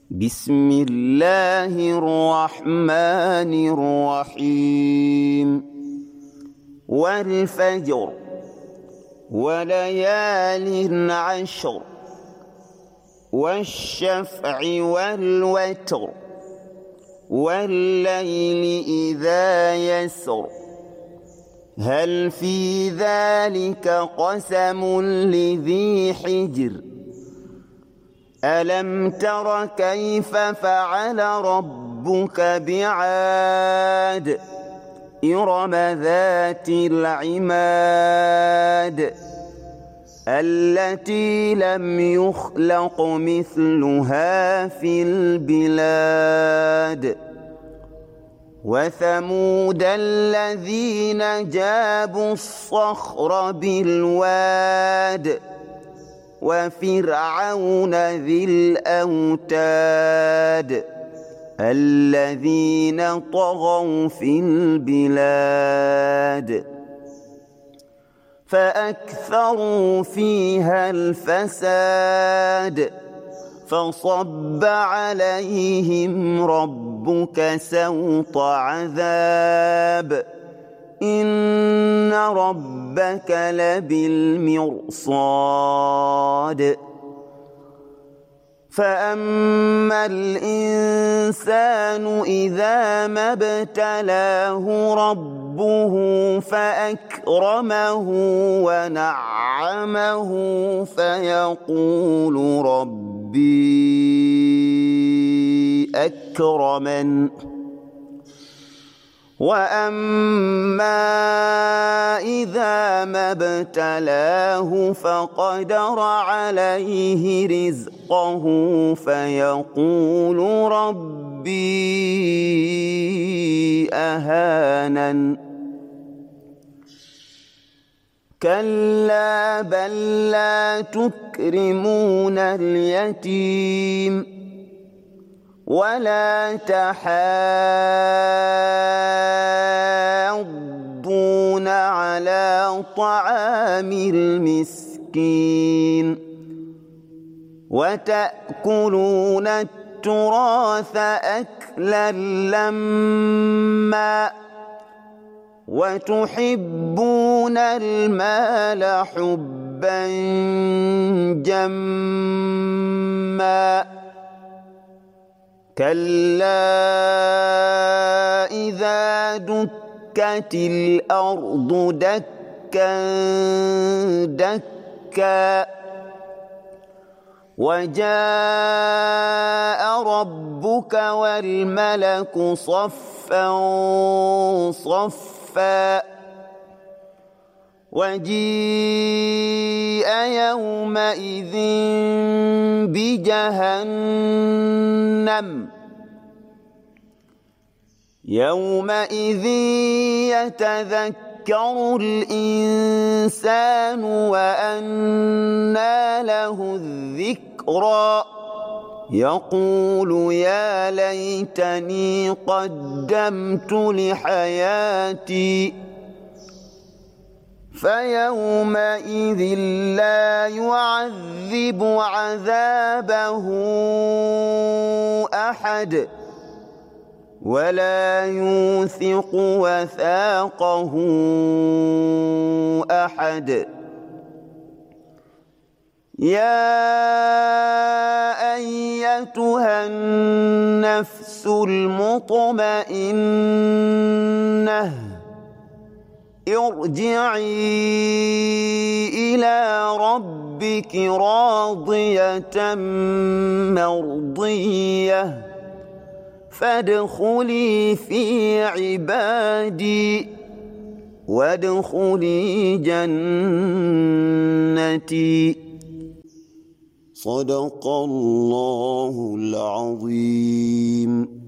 بسم الله الرحمن الرحيم والفجر وليال عشر والشفع والوتر والليل إذا يسر هل في ذلك قسم لذي حجر ألم تر كيف فعل ربك بعاد إرم ذات العماد التي لم يخلق مثلها في البلاد وثمود الذين جابوا الصخر بالواد وفرعون ذي الأوتاد الذين طغوا في البلاد فأكثروا فيها الفساد فصب عليهم ربك سوط عذاب إن ربك لبالمرصاد فأما الإنسان إذا ما ابتلاه ربه فأكرمه ونعمه فيقول ربي أكرمن وأما إذا ما ابتلاه فقدر عليه رزقه فيقول ربي أهانن كلا بل لا تكرمون اليتيم ولا تحاضون على طعام المسكين وتأكلون التراث أكلا لما وتحبون المال حبا جما كلا إذا دكت الأرض دكا دكا وجاء ربك والملك صفا صفا وجيء يومئذ بجهنم يومئذ يتذكر الإنسان وأنى له الذكرى يقول يا ليتني قدمت لحياتي فيومئذ لا يعذب عذابه أحد ولا يوثق وثاقه أحد يا أيتها النفس المطمئنة ارجعي إلى ربك راضية مرضية فادخلي في عبادي وادخلي جنتي صدق الله العظيم.